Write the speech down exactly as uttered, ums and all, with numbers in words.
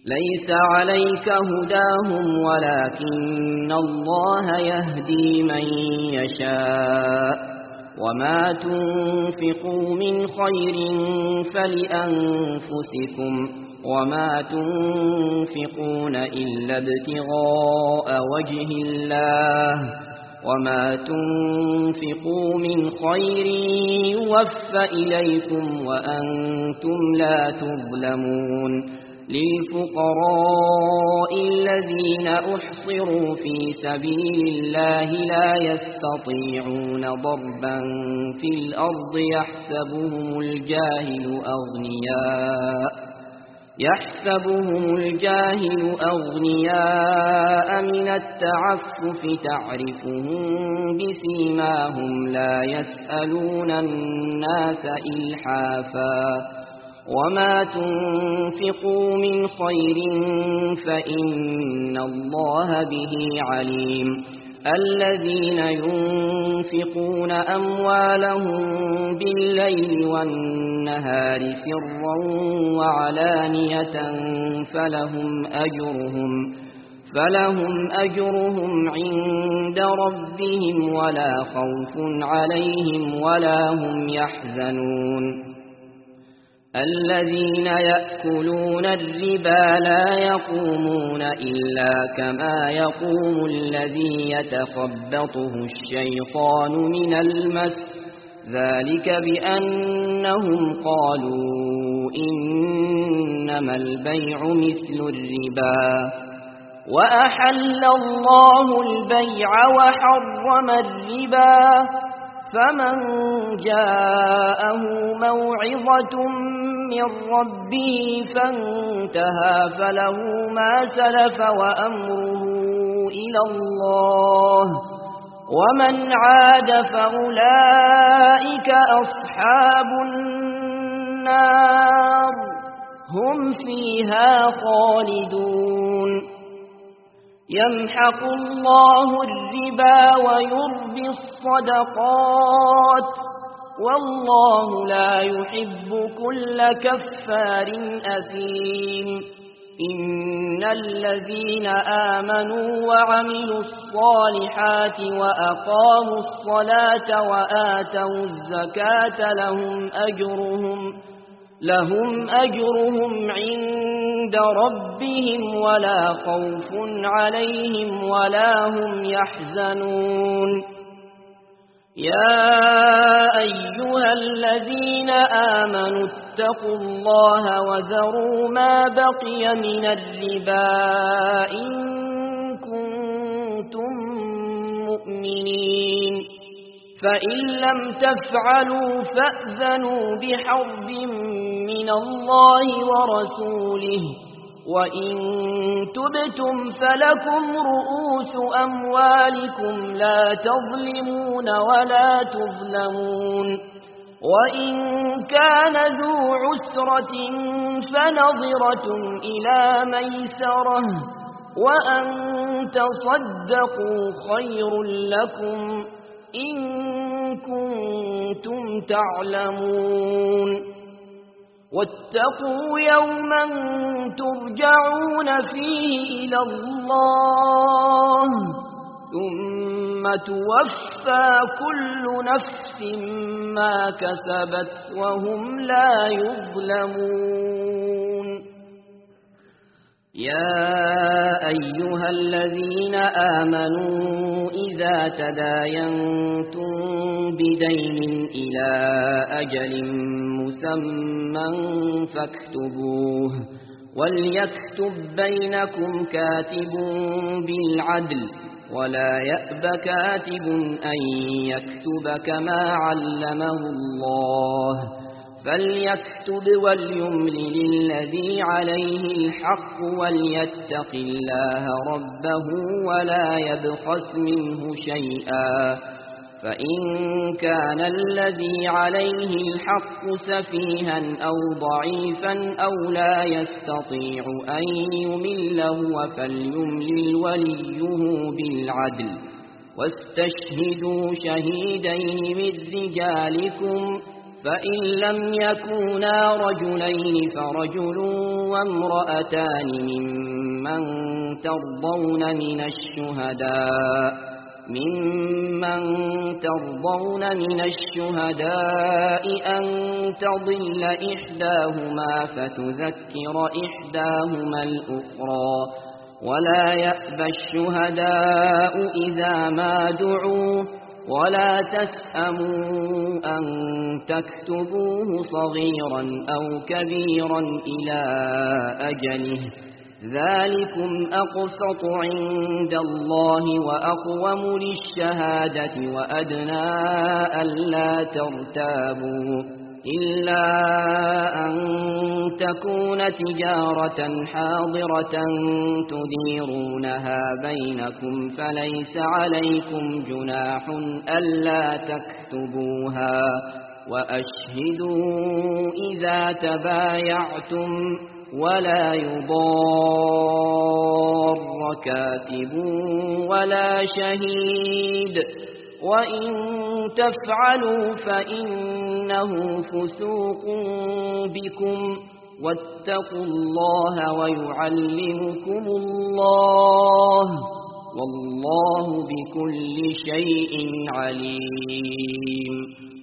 ليس عليك هداهم ولكن الله يهدي من يشاء وما تنفقوا من خير فلأنفسكم وما تنفقون إلا ابتغاء وجه الله وما تنفقوا من خير يوفى إليكم وأنتم لا تظلمون للفقراء الذين أحصروا في سبيل الله لا يستطيعون ضربا في الأرض يحسبهم الجاهل أغنياء يحسبهم الجاهل أغنياء من التعفف تعرفهم بسيماهم لا يسألون الناس إلحافا وما تنفقوا من خير فإن الله به عليم الذين ينفقون أموالهم بالليل والنهار سرا وعلانية فلهم أجرهم فلهم أجرهم عند ربهم ولا خوف عليهم ولا هم يحزنون الذين يأكلون الربا لا يقومون إلا كما يقوم الذي يتخبطه الشيطان من المس ذلك بأنهم قالوا إنما البيع مثل الربا وأحل الله البيع وحرم الربا فمن جاءه موعظة من ربه فانتهى فله ما سلف وأمره إلى الله ومن عاد فأولئك أصحاب النار هم فيها خالدون يمحق الله الربا ويربي الصدقات والله لا يحب كل كفار أثيم إن الذين آمنوا وعملوا الصالحات وأقاموا الصلاة وآتوا الزكاة لهم أجرهم لهم أجرهم عند ربهم ولا خوف عليهم ولا هم يحزنون يا أيها الذين آمنوا اتقوا الله وذروا ما بقي من الربا إن كنتم مؤمنين فإن لم تفعلوا فأذنوا بحرب من الله ورسوله وإن تبتم فلكم رؤوس أموالكم لا تظلمون ولا تظلمون وإن كان ذو عسرة فنظرة إلى ميسرة وأن تصدقوا خير لكم إن كنتم تعلمون واتقوا يوما ترجعون فيه إلى الله ثم توفى كل نفس ما كسبت وهم لا يظلمون يا أيها الذين آمنوا إذا تداينتم بدين إلى أجل مسمى فاكتبوه وليكتب بينكم كاتب بالعدل ولا يأب كاتب أن يكتب كما علمه الله فليكتب وليملل الذي عليه الحق وليتق الله ربه ولا يبخس منه شيئا فإن كان الذي عليه الحق سفيها أو ضعيفا أو لا يستطيع أن يمل هو فليملل وليه بالعدل واستشهدوا شهيدين من رجالكم فإن لم يكونا رجلين فرجل وامرأتان ممن ترضون من الشهداء ممن ترضون من الشهداء أن تضل إحداهما فتذكر إحداهما الأخرى ولا يأبى الشهداء إذا ما دعوا ولا تسأموا أن تكتبوه صغيرا أو كبيرا إلى أجله ذلكم أقسط عند الله وأقوم للشهادة وأدنى ألا ترتابوا إلا أن تكون تجارة حاضرة تديرونها بينكم فليس عليكم جناح ألا تكتبوها وأشهدوا إذا تبايعتم ولا يضار كاتب ولا شهيد وإن تفعلوا فإنه فسوق بكم واتقوا الله ويعلمكم الله والله بكل شيء عليم.